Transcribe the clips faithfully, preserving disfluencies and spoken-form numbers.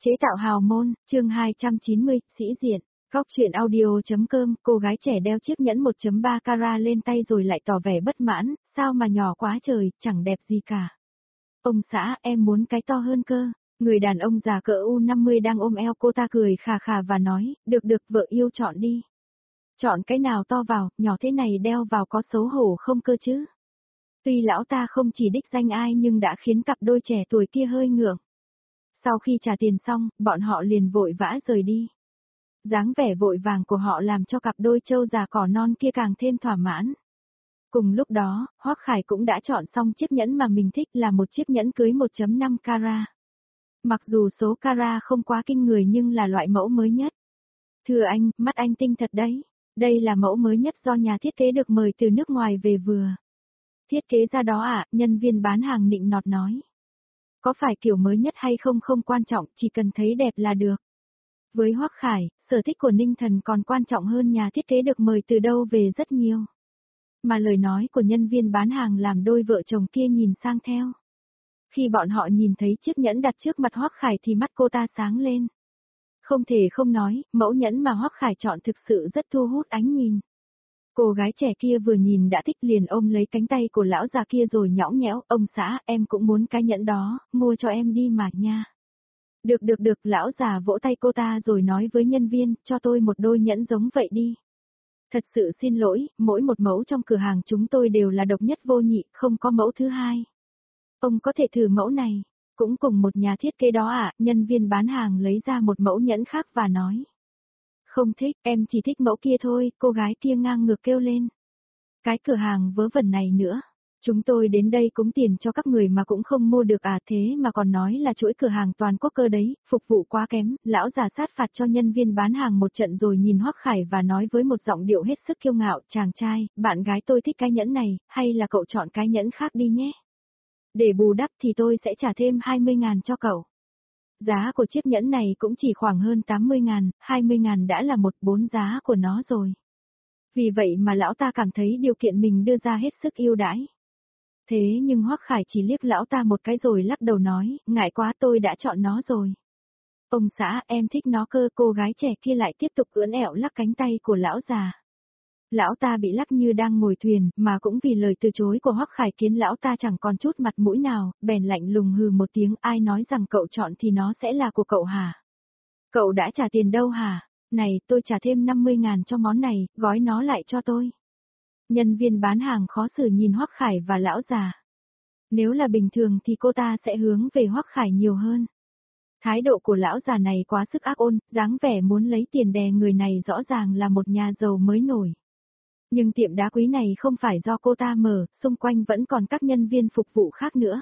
Chế tạo hào môn, chương hai trăm chín mươi, sĩ diện. Góc truyện audio.com, cô gái trẻ đeo chiếc nhẫn một chấm ba carat lên tay rồi lại tỏ vẻ bất mãn, sao mà nhỏ quá trời, chẳng đẹp gì cả. Ông xã, em muốn cái to hơn cơ. Người đàn ông già cỡ u năm mươi đang ôm eo cô ta cười khà khà và nói, được được vợ yêu chọn đi. Chọn cái nào to vào, nhỏ thế này đeo vào có xấu hổ không cơ chứ. Tuy lão ta không chỉ đích danh ai nhưng đã khiến cặp đôi trẻ tuổi kia hơi ngượng. Sau khi trả tiền xong, bọn họ liền vội vã rời đi. Dáng vẻ vội vàng của họ làm cho cặp đôi trâu già cỏ non kia càng thêm thỏa mãn. Cùng lúc đó, Hoắc Khải cũng đã chọn xong chiếc nhẫn mà mình thích là một chiếc nhẫn cưới một chấm năm carat. Mặc dù số carat không quá kinh người nhưng là loại mẫu mới nhất. Thưa anh, mắt anh tinh thật đấy. Đây là mẫu mới nhất do nhà thiết kế được mời từ nước ngoài về vừa. Thiết kế ra đó à, nhân viên bán hàng nịnh nọt nói. Có phải kiểu mới nhất hay không không quan trọng, chỉ cần thấy đẹp là được. Với Hoắc Khải, sở thích của Ninh Thần còn quan trọng hơn nhà thiết kế được mời từ đâu về rất nhiều. Mà lời nói của nhân viên bán hàng làm đôi vợ chồng kia nhìn sang theo. Khi bọn họ nhìn thấy chiếc nhẫn đặt trước mặt Hoắc Khải thì mắt cô ta sáng lên. Không thể không nói, mẫu nhẫn mà Hoắc Khải chọn thực sự rất thu hút ánh nhìn. Cô gái trẻ kia vừa nhìn đã thích liền ôm lấy cánh tay của lão già kia rồi nhõng nhẽo, ông xã, em cũng muốn cái nhẫn đó, mua cho em đi mà nha. Được được được, lão già vỗ tay cô ta rồi nói với nhân viên, cho tôi một đôi nhẫn giống vậy đi. Thật sự xin lỗi, mỗi một mẫu trong cửa hàng chúng tôi đều là độc nhất vô nhị, không có mẫu thứ hai. Ông có thể thử mẫu này, cũng cùng một nhà thiết kế đó à, nhân viên bán hàng lấy ra một mẫu nhẫn khác và nói. Không thích, em chỉ thích mẫu kia thôi, cô gái kia ngang ngược kêu lên. Cái cửa hàng vớ vẩn này nữa. Chúng tôi đến đây cúng tiền cho các người mà cũng không mua được à, thế mà còn nói là chuỗi cửa hàng toàn quốc cơ đấy, phục vụ quá kém. Lão già sát phạt cho nhân viên bán hàng một trận rồi nhìn Hoắc Khải và nói với một giọng điệu hết sức kiêu ngạo, chàng trai, bạn gái tôi thích cái nhẫn này, hay là cậu chọn cái nhẫn khác đi nhé. Để bù đắp thì tôi sẽ trả thêm hai mươi ngàn cho cậu. Giá của chiếc nhẫn này cũng chỉ khoảng hơn tám mươi ngàn, hai mươi ngàn đã là một bốn giá của nó rồi. Vì vậy mà lão ta cảm thấy điều kiện mình đưa ra hết sức ưu đãi. Thế nhưng Hoắc Khải chỉ liếc lão ta một cái rồi lắc đầu nói, ngại quá tôi đã chọn nó rồi. Ông xã, em thích nó cơ, cô gái trẻ kia lại tiếp tục ưỡn ẹo lắc cánh tay của lão già. Lão ta bị lắc như đang ngồi thuyền, mà cũng vì lời từ chối của Hoắc Khải khiến lão ta chẳng còn chút mặt mũi nào, bèn lạnh lùng hừ một tiếng, ai nói rằng cậu chọn thì nó sẽ là của cậu hả? Cậu đã trả tiền đâu hả? Này, tôi trả thêm năm mươi ngàn cho món này, gói nó lại cho tôi. Nhân viên bán hàng khó xử nhìn Hoắc Khải và lão già. Nếu là bình thường thì cô ta sẽ hướng về Hoắc Khải nhiều hơn. Thái độ của lão già này quá sức ác ôn, dáng vẻ muốn lấy tiền đè người này rõ ràng là một nhà giàu mới nổi. Nhưng tiệm đá quý này không phải do cô ta mở, xung quanh vẫn còn các nhân viên phục vụ khác nữa.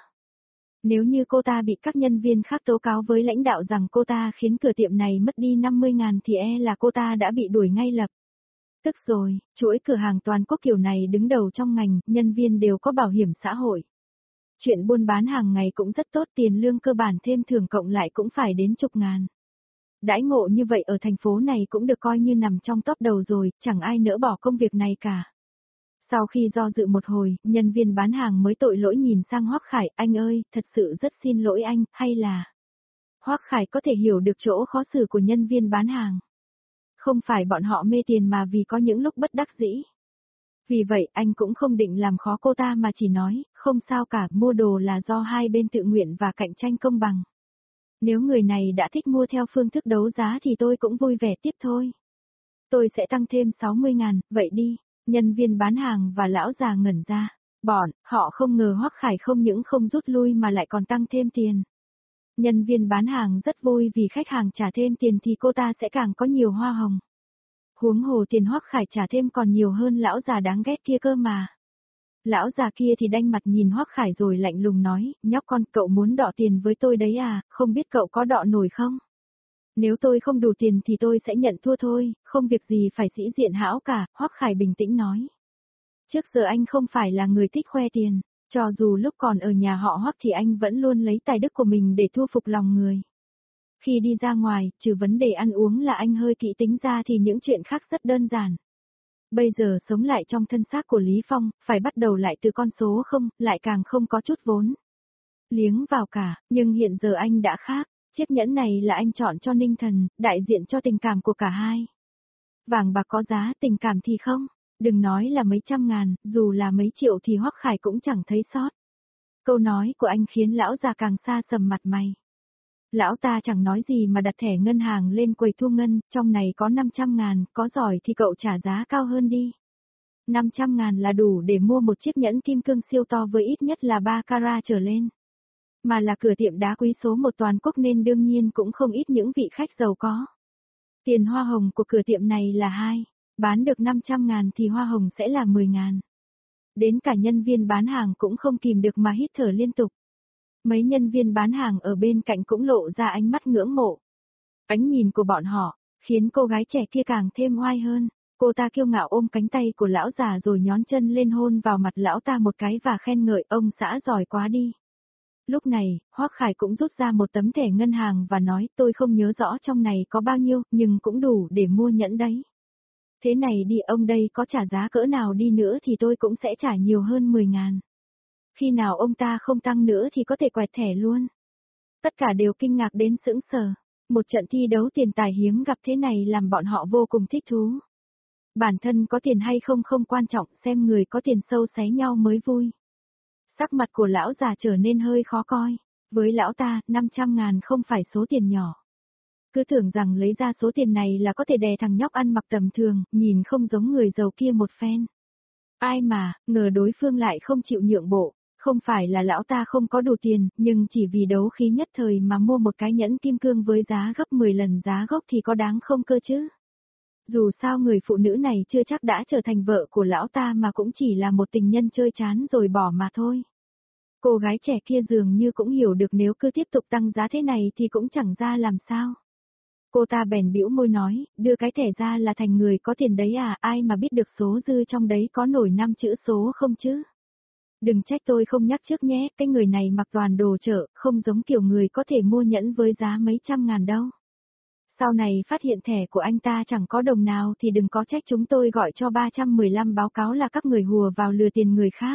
Nếu như cô ta bị các nhân viên khác tố cáo với lãnh đạo rằng cô ta khiến cửa tiệm này mất đi năm mươi ngàn thì e là cô ta đã bị đuổi ngay lập tức rồi, chuỗi cửa hàng toàn quốc kiểu này đứng đầu trong ngành, nhân viên đều có bảo hiểm xã hội. Chuyện buôn bán hàng ngày cũng rất tốt, tiền lương cơ bản thêm thưởng cộng lại cũng phải đến chục ngàn. Đãi ngộ như vậy ở thành phố này cũng được coi như nằm trong top đầu rồi, chẳng ai nỡ bỏ công việc này cả. Sau khi do dự một hồi, nhân viên bán hàng mới tội lỗi nhìn sang Hoắc Khải, anh ơi, thật sự rất xin lỗi anh, hay là... Hoắc Khải có thể hiểu được chỗ khó xử của nhân viên bán hàng. Không phải bọn họ mê tiền mà vì có những lúc bất đắc dĩ. Vì vậy anh cũng không định làm khó cô ta mà chỉ nói, không sao cả, mua đồ là do hai bên tự nguyện và cạnh tranh công bằng. Nếu người này đã thích mua theo phương thức đấu giá thì tôi cũng vui vẻ tiếp thôi. Tôi sẽ tăng thêm sáu mươi ngàn, vậy đi. Nhân viên bán hàng và lão già ngẩn ra. Bọn, họ không ngờ Hoắc Khải không những không rút lui mà lại còn tăng thêm tiền. Nhân viên bán hàng rất vui vì khách hàng trả thêm tiền thì cô ta sẽ càng có nhiều hoa hồng. Huống hồ tiền Hoắc Khải trả thêm còn nhiều hơn lão già đáng ghét kia cơ mà. Lão già kia thì đanh mặt nhìn Hoắc Khải rồi lạnh lùng nói, nhóc con, cậu muốn đọ tiền với tôi đấy à, không biết cậu có đọ nổi không? Nếu tôi không đủ tiền thì tôi sẽ nhận thua thôi, không việc gì phải sĩ diện hão cả, Hoắc Khải bình tĩnh nói. Trước giờ anh không phải là người thích khoe tiền, cho dù lúc còn ở nhà họ Hoắc thì anh vẫn luôn lấy tài đức của mình để thu phục lòng người. Khi đi ra ngoài, trừ vấn đề ăn uống là anh hơi kỹ tính ra thì những chuyện khác rất đơn giản. Bây giờ sống lại trong thân xác của Lý Phong, phải bắt đầu lại từ con số không, lại càng không có chút vốn liếng vào cả, nhưng hiện giờ anh đã khác. Chiếc nhẫn này là anh chọn cho Ninh Thần, đại diện cho tình cảm của cả hai. Vàng bạc có giá, tình cảm thì không. Đừng nói là mấy trăm ngàn, dù là mấy triệu thì Hoắc Khải cũng chẳng thấy sót. Câu nói của anh khiến lão già càng xa sầm mặt mày. Lão ta chẳng nói gì mà đặt thẻ ngân hàng lên quầy thu ngân, trong này có năm trăm ngàn, có giỏi thì cậu trả giá cao hơn đi. năm trăm ngàn là đủ để mua một chiếc nhẫn kim cương siêu to với ít nhất là ba carat trở lên. Mà là cửa tiệm đá quý số một toàn quốc nên đương nhiên cũng không ít những vị khách giàu có. Tiền hoa hồng của cửa tiệm này là hai, bán được năm trăm ngàn thì hoa hồng sẽ là mười ngàn. Đến cả nhân viên bán hàng cũng không kìm được mà hít thở liên tục. Mấy nhân viên bán hàng ở bên cạnh cũng lộ ra ánh mắt ngưỡng mộ. Ánh nhìn của bọn họ, khiến cô gái trẻ kia càng thêm oai hơn. Cô ta kiêu ngạo ôm cánh tay của lão già rồi nhón chân lên hôn vào mặt lão ta một cái và khen ngợi ông xã giỏi quá đi. Lúc này, Hoắc Khải cũng rút ra một tấm thẻ ngân hàng và nói tôi không nhớ rõ trong này có bao nhiêu, nhưng cũng đủ để mua nhẫn đấy. Thế này đi ông đây có trả giá cỡ nào đi nữa thì tôi cũng sẽ trả nhiều hơn mười ngàn. Khi nào ông ta không tăng nữa thì có thể quẹt thẻ luôn. Tất cả đều kinh ngạc đến sững sờ. Một trận thi đấu tiền tài hiếm gặp thế này làm bọn họ vô cùng thích thú. Bản thân có tiền hay không không quan trọng, xem người có tiền sâu xé nhau mới vui. Sắc mặt của lão già trở nên hơi khó coi. Với lão ta, năm trăm ngàn không phải số tiền nhỏ. Cứ tưởng rằng lấy ra số tiền này là có thể đè thằng nhóc ăn mặc tầm thường, nhìn không giống người giàu kia một phen. Ai mà, ngờ đối phương lại không chịu nhượng bộ. Không phải là lão ta không có đủ tiền, nhưng chỉ vì đấu khí nhất thời mà mua một cái nhẫn kim cương với giá gấp mười lần giá gốc thì có đáng không cơ chứ? Dù sao người phụ nữ này chưa chắc đã trở thành vợ của lão ta mà cũng chỉ là một tình nhân chơi chán rồi bỏ mà thôi. Cô gái trẻ kia dường như cũng hiểu được nếu cứ tiếp tục tăng giá thế này thì cũng chẳng ra làm sao. Cô ta bèn bĩu môi nói, đưa cái thẻ ra là thành người có tiền đấy à, ai mà biết được số dư trong đấy có nổi năm chữ số không chứ? Đừng trách tôi không nhắc trước nhé, cái người này mặc toàn đồ chợ, không giống kiểu người có thể mua nhẫn với giá mấy trăm ngàn đâu. Sau này phát hiện thẻ của anh ta chẳng có đồng nào thì đừng có trách chúng tôi gọi cho ba trăm mười lăm báo cáo là các người hùa vào lừa tiền người khác.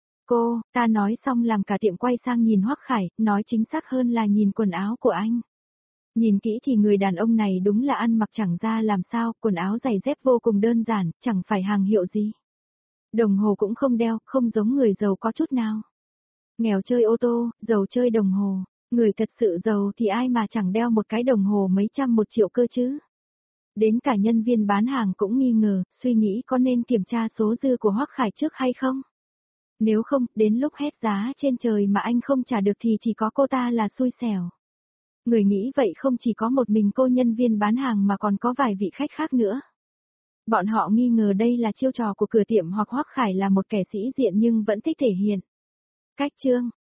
Cô, ta nói xong làm cả tiệm quay sang nhìn Hoắc Khải, nói chính xác hơn là nhìn quần áo của anh. Nhìn kỹ thì người đàn ông này đúng là ăn mặc chẳng ra làm sao, quần áo giày dép vô cùng đơn giản, chẳng phải hàng hiệu gì. Đồng hồ cũng không đeo, không giống người giàu có chút nào. Nghèo chơi ô tô, giàu chơi đồng hồ, người thật sự giàu thì ai mà chẳng đeo một cái đồng hồ mấy trăm một triệu cơ chứ. Đến cả nhân viên bán hàng cũng nghi ngờ, suy nghĩ có nên kiểm tra số dư của Hoắc Khải trước hay không. Nếu không, đến lúc hét giá trên trời mà anh không trả được thì chỉ có cô ta là xui xẻo. Người nghĩ vậy không chỉ có một mình cô nhân viên bán hàng mà còn có vài vị khách khác nữa. Bọn họ nghi ngờ đây là chiêu trò của cửa tiệm hoặc Hoắc Khải là một kẻ sĩ diện nhưng vẫn thích thể hiện. Cách chương